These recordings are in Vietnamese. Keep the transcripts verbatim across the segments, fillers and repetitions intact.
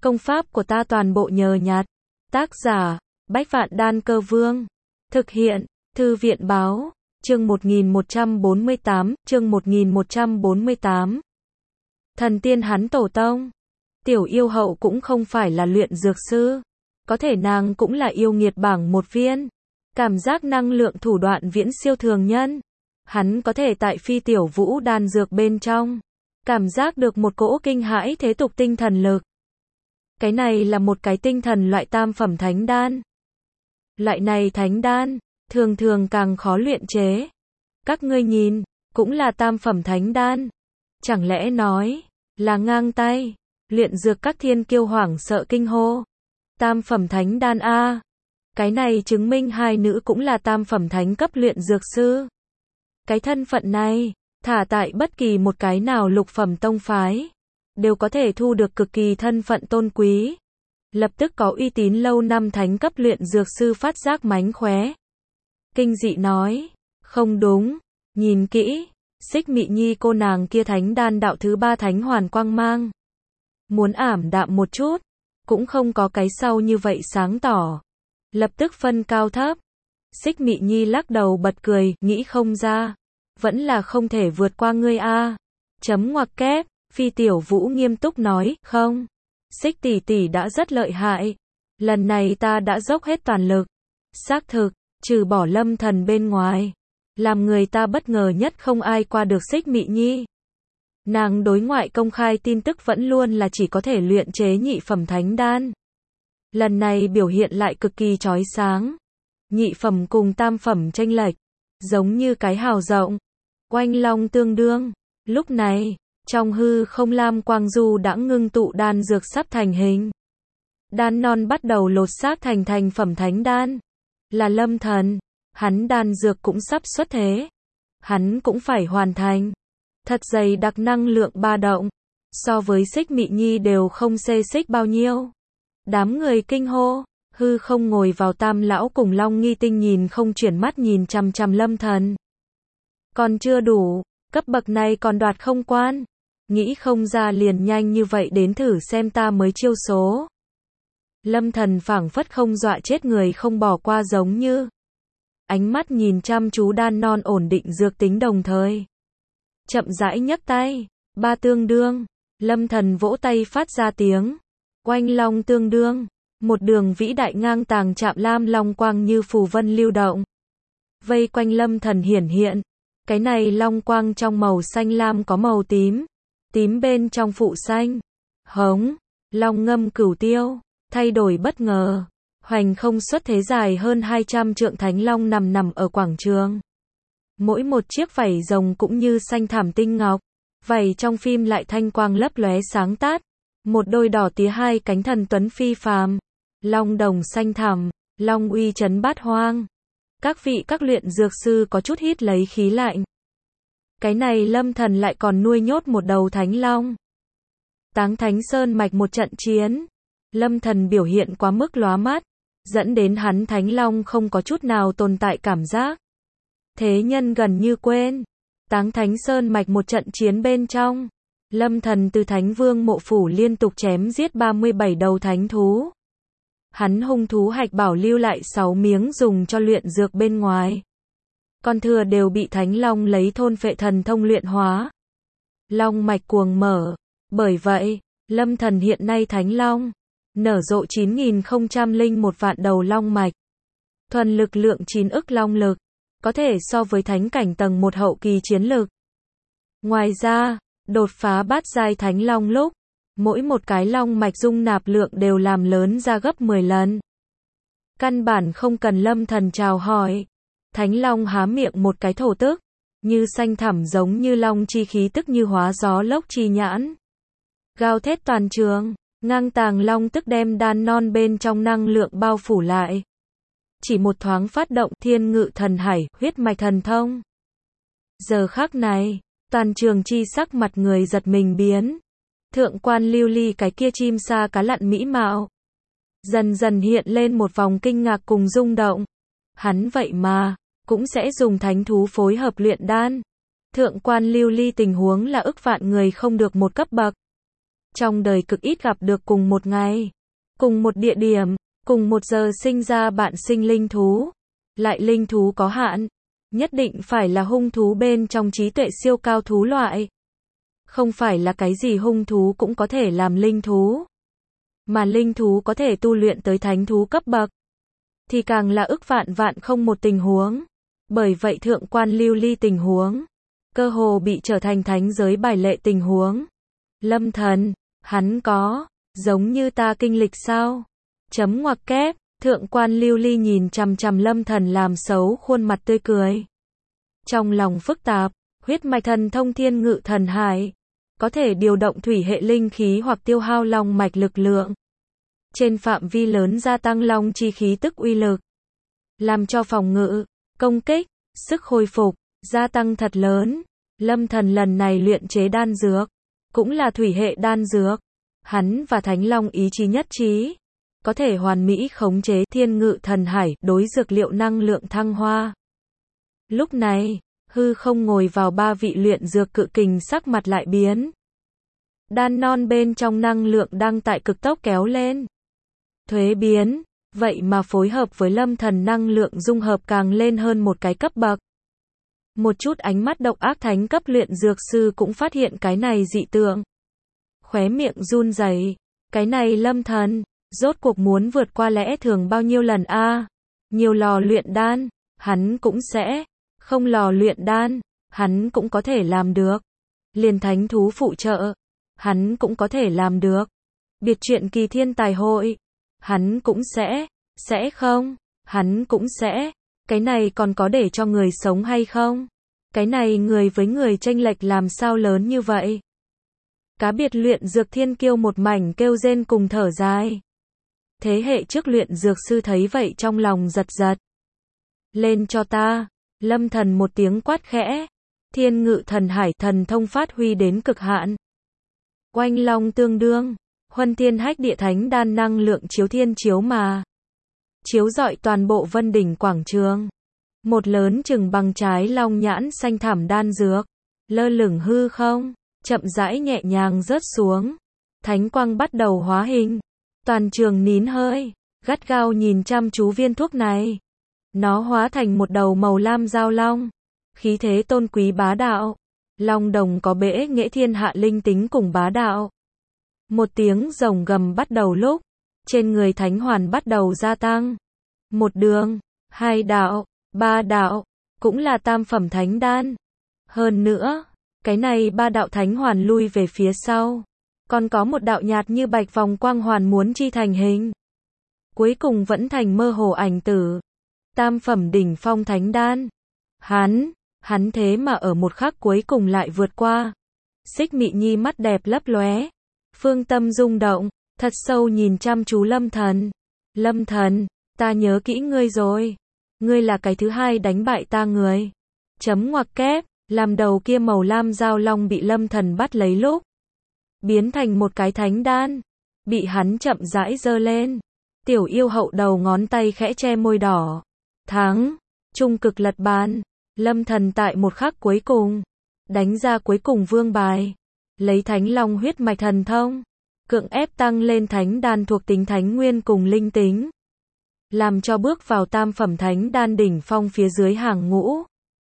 Công pháp của ta toàn bộ nhờ nhặt. Tác giả, Bách Vạn Đan Cơ Vương. Thực hiện, Thư viện Báo. Chương một nghìn một trăm bốn mươi tám, chương một nghìn một trăm bốn mươi tám. Thần tiên hắn tổ tông. Tiểu yêu hậu cũng không phải là luyện dược sư. Có thể nàng cũng là yêu nghiệt bảng một viên. Cảm giác năng lượng thủ đoạn viễn siêu thường nhân. Hắn có thể tại phi tiểu vũ đan dược bên trong. Cảm giác được một cỗ kinh hãi thế tục tinh thần lực. Cái này là một cái tinh thần loại tam phẩm thánh đan. Loại này thánh đan, thường thường càng khó luyện chế. Các ngươi nhìn, cũng là tam phẩm thánh đan. Chẳng lẽ nói, là ngang tay, luyện dược các thiên kiêu hoảng sợ kinh hô. Tam phẩm thánh đan A. Cái này chứng minh hai nữ cũng là tam phẩm thánh cấp luyện dược sư. Cái thân phận này, thả tại bất kỳ một cái nào lục phẩm tông phái, đều có thể thu được cực kỳ thân phận tôn quý. Lập tức có uy tín lâu năm thánh cấp luyện dược sư phát giác mánh khóe. Kinh dị nói, không đúng, nhìn kỹ, Xích Mị Nhi cô nàng kia thánh đan đạo thứ ba thánh hoàn quang mang. Muốn ảm đạm một chút, cũng không có cái sau như vậy sáng tỏ. Lập tức phân cao thấp. Xích Mị Nhi lắc đầu bật cười, nghĩ không ra. Vẫn là không thể vượt qua ngươi a. Chấm ngoặc kép, Phi Tiểu Vũ nghiêm túc nói, không. Xích tỷ tỷ đã rất lợi hại. Lần này ta đã dốc hết toàn lực. Xác thực, trừ bỏ Lâm Thần bên ngoài. Làm người ta bất ngờ nhất không ai qua được Xích Mị Nhi. Nàng đối ngoại công khai tin tức vẫn luôn là chỉ có thể luyện chế nhị phẩm thánh đan. Lần này biểu hiện lại cực kỳ chói sáng. Nhị phẩm cùng tam phẩm chênh lệch, giống như cái hào rộng, oanh long tương đương. Lúc này, trong hư không lam quang du đã ngưng tụ đan dược sắp thành hình. Đan non bắt đầu lột xác thành thành phẩm thánh đan. Là Lâm Thần, hắn đan dược cũng sắp xuất thế. Hắn cũng phải hoàn thành. Thật dày đặc năng lượng ba động, so với Xích Mị Nhi đều không xê xích bao nhiêu. Đám người kinh hô, hư không ngồi vào tam lão cùng Long Nghi Tinh nhìn không chuyển mắt nhìn chằm chằm Lâm Thần. Còn chưa đủ, cấp bậc này còn đoạt không quan. Nghĩ không ra liền nhanh như vậy đến thử xem ta mới chiêu số. Lâm Thần phảng phất không dọa chết người không bỏ qua giống như. Ánh mắt nhìn chăm chú đan non ổn định dược tính đồng thời. Chậm rãi nhấc tay, ba tương đương. Lâm Thần vỗ tay phát ra tiếng. Oanh long tương đương. Một đường vĩ đại ngang tàng chạm lam long quang như phù vân lưu động. Vây quanh Lâm Thần hiển hiện. Cái này long quang trong màu xanh lam có màu tím. Tím bên trong phụ xanh. Hống. Long ngâm cửu tiêu. Thay đổi bất ngờ. Hoành không xuất thế dài hơn hai trăm trượng thánh long nằm nằm ở quảng trường. Mỗi một chiếc vảy rồng cũng như xanh thảm tinh ngọc. Vảy trong phim lại thanh quang lấp lóe sáng tát. Một đôi đỏ tía hai cánh thần tuấn phi phàm. Long đồng xanh thẳm, long uy trấn bát hoang. Các vị các luyện dược sư có chút hít lấy khí lạnh. Cái này Lâm Thần lại còn nuôi nhốt một đầu thánh long. Táng Thánh Sơn mạch một trận chiến. Lâm Thần biểu hiện quá mức lóa mắt, dẫn đến hắn thánh long không có chút nào tồn tại cảm giác. Thế nhân gần như quên. Táng Thánh Sơn mạch một trận chiến bên trong. Lâm Thần từ Thánh Vương mộ phủ liên tục chém giết ba mươi bảy đầu thánh thú. Hắn hung thú hạch bảo lưu lại sáu miếng dùng cho luyện dược bên ngoài. Con thừa đều bị Thánh Long lấy thôn phệ thần thông luyện hóa. Long mạch cuồng mở. Bởi vậy, Lâm Thần hiện nay Thánh Long nở rộ chín nghìn không trăm lẻ một vạn đầu long mạch. Thuần lực lượng chín ức long lực, có thể so với thánh cảnh tầng một hậu kỳ chiến lực. Ngoài ra, đột phá bát giai thánh long lúc, mỗi một cái long mạch dung nạp lượng đều làm lớn ra gấp mười lần. Căn bản không cần Lâm Thần chào hỏi. Thánh long há miệng một cái thổ tức, như xanh thẳm giống như long chi khí tức như hóa gió lốc chi nhãn. Gào thét toàn trường, ngang tàng long tức đem đan non bên trong năng lượng bao phủ lại. Chỉ một thoáng phát động thiên ngự thần hải, huyết mạch thần thông. Giờ khắc này, toàn trường chi sắc mặt người giật mình biến. Thượng quan lưu ly cái kia chim sa cá lặn mỹ mạo. Dần dần hiện lên một vòng kinh ngạc cùng rung động. Hắn vậy mà, cũng sẽ dùng thánh thú phối hợp luyện đan. Thượng quan lưu ly tình huống là ức vạn người không được một cấp bậc. trong đời cực ít gặp được cùng một ngày, cùng một địa điểm, cùng một giờ sinh ra bạn sinh linh thú. Lại linh thú có hạn, nhất định phải là hung thú bên trong trí tuệ siêu cao thú loại. Không phải là cái gì hung thú cũng có thể làm linh thú. Mà linh thú có thể tu luyện tới thánh thú cấp bậc, thì càng là ức vạn vạn không một tình huống. Bởi vậy thượng quan lưu ly tình huống, cơ hồ bị trở thành thánh giới bài lệ tình huống. Lâm Thần, hắn có, giống như ta kinh lịch sao? Chấm ngoặc kép, thượng quan lưu ly nhìn chằm chằm Lâm Thần làm xấu khuôn mặt tươi cười. Trong lòng phức tạp, huyết mạch thần thông thiên ngự thần hải, có thể điều động thủy hệ linh khí hoặc tiêu hao long mạch lực lượng. Trên phạm vi lớn gia tăng long chi khí tức uy lực. Làm cho phòng ngự, công kích, sức hồi phục, gia tăng thật lớn. Lâm Thần lần này luyện chế đan dược, cũng là thủy hệ đan dược. Hắn và Thánh Long ý chí nhất trí, có thể hoàn mỹ khống chế thiên ngự thần hải đối dược liệu năng lượng thăng hoa. Lúc này, hư không ngồi vào ba vị luyện dược cự kình sắc mặt lại biến. Đan non bên trong năng lượng đang tại cực tốc kéo lên. Thuế biến, vậy mà phối hợp với Lâm Thần năng lượng dung hợp càng lên hơn một cái cấp bậc. Một chút ánh mắt độc ác thánh cấp luyện dược sư cũng phát hiện cái này dị tượng. Khóe miệng run rẩy, cái này Lâm Thần, rốt cuộc muốn vượt qua lẽ thường bao nhiêu lần a? À? Nhiều lò luyện đan, hắn cũng sẽ, không lò luyện đan, hắn cũng có thể làm được. Liền thánh thú phụ trợ, hắn cũng có thể làm được. Biệt truyện kỳ thiên tài hội, hắn cũng sẽ, sẽ không, hắn cũng sẽ. Cái này còn có để cho người sống hay không? Cái này người với người chênh lệch làm sao lớn như vậy? Cá biệt luyện dược thiên kiêu một mảnh kêu rên cùng thở dài. Thế hệ trước luyện dược sư thấy vậy trong lòng giật giật. Lên cho ta, Lâm Thần một tiếng quát khẽ. Thiên ngự thần hải thần thông phát huy đến cực hạn. Oanh long tương đương, huân thiên hách địa thánh đan năng lượng chiếu thiên chiếu mà. Chiếu rọi toàn bộ Vân Đỉnh quảng trường. Một lớn chừng bằng trái long nhãn xanh thảm đan dược, lơ lửng hư không, chậm rãi nhẹ nhàng rớt xuống. Thánh quang bắt đầu hóa hình. Toàn trường nín hơi, gắt gao nhìn chăm chú viên thuốc này. Nó hóa thành một đầu màu lam giao long. Khí thế tôn quý bá đạo. Long đồng có bể nghệ thiên hạ linh tính cùng bá đạo. Một tiếng rồng gầm bắt đầu lúc. Trên người thánh hoàn bắt đầu gia tăng. Một đường, hai đạo, ba đạo, cũng là tam phẩm thánh đan. Hơn nữa, cái này ba đạo thánh hoàn lui về phía sau. Còn có một đạo nhạt như bạch vòng quang hoàn muốn chi thành hình. Cuối cùng vẫn thành mơ hồ ảnh tử. Tam phẩm đỉnh phong thánh đan. Hắn, hắn thế mà ở một khắc cuối cùng lại vượt qua. Xích Mị Nhi mắt đẹp lấp lóe. Phương tâm rung động, thật sâu nhìn chăm chú Lâm Thần. Lâm Thần, ta nhớ kỹ ngươi rồi. Ngươi là cái thứ hai đánh bại ta người. Chấm ngoặc kép, làm đầu kia màu lam giao long bị Lâm Thần bắt lấy lúc. Biến thành một cái thánh đan. Bị hắn chậm rãi giơ lên. Tiểu yêu hậu đầu ngón tay khẽ che môi đỏ. Thắng, trung cực lật bàn. Lâm Thần tại một khắc cuối cùng. Đánh ra cuối cùng vương bài. Lấy thánh long huyết mạch thần thông. Cưỡng ép tăng lên thánh đan thuộc tính thánh nguyên cùng linh tính. Làm cho bước vào tam phẩm thánh đan đỉnh phong phía dưới hàng ngũ.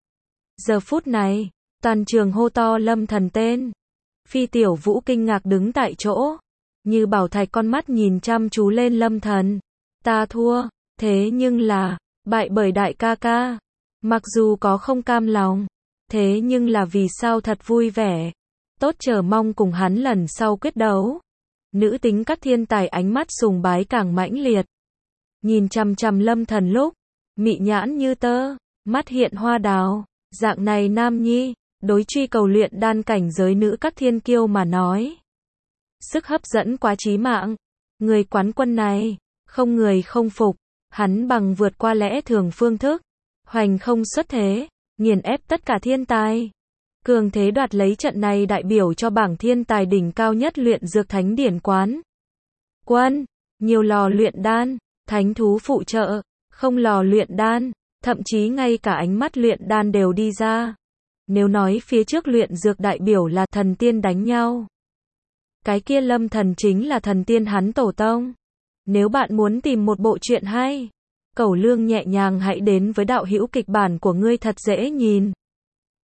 Giờ phút này, toàn trường hô to Lâm Thần tên. Phi Tiểu Vũ kinh ngạc đứng tại chỗ. Như bảo thạch con mắt nhìn chăm chú lên Lâm Thần. Ta thua, thế nhưng là, bại bởi đại ca ca. Mặc dù có không cam lòng, thế nhưng là vì sao thật vui vẻ. Tốt chờ mong cùng hắn lần sau quyết đấu. Nữ tính các thiên tài ánh mắt sùng bái càng mãnh liệt. Nhìn chằm chằm Lâm Thần lúc, mị nhãn như tơ, mắt hiện hoa đào, dạng này nam nhi, đối truy cầu luyện đan cảnh giới nữ các thiên kiêu mà nói. Sức hấp dẫn quá chí mạng, người quán quân này, không người không phục, hắn bằng vượt qua lẽ thường phương thức, hoành không xuất thế, nghiền ép tất cả thiên tài. Cường thế đoạt lấy trận này đại biểu cho bảng thiên tài đỉnh cao nhất luyện dược thánh điển quán quân, nhiều lò luyện đan. Thánh thú phụ trợ, không lò luyện đan, thậm chí ngay cả ánh mắt luyện đan đều đi ra. Nếu nói phía trước luyện dược đại biểu là thần tiên đánh nhau, Cái kia Lâm Thần chính là thần tiên hắn tổ tông. Nếu bạn muốn tìm một bộ truyện hay, cẩu lương nhẹ nhàng hãy đến với đạo hữu kịch bản của ngươi thật dễ nhìn.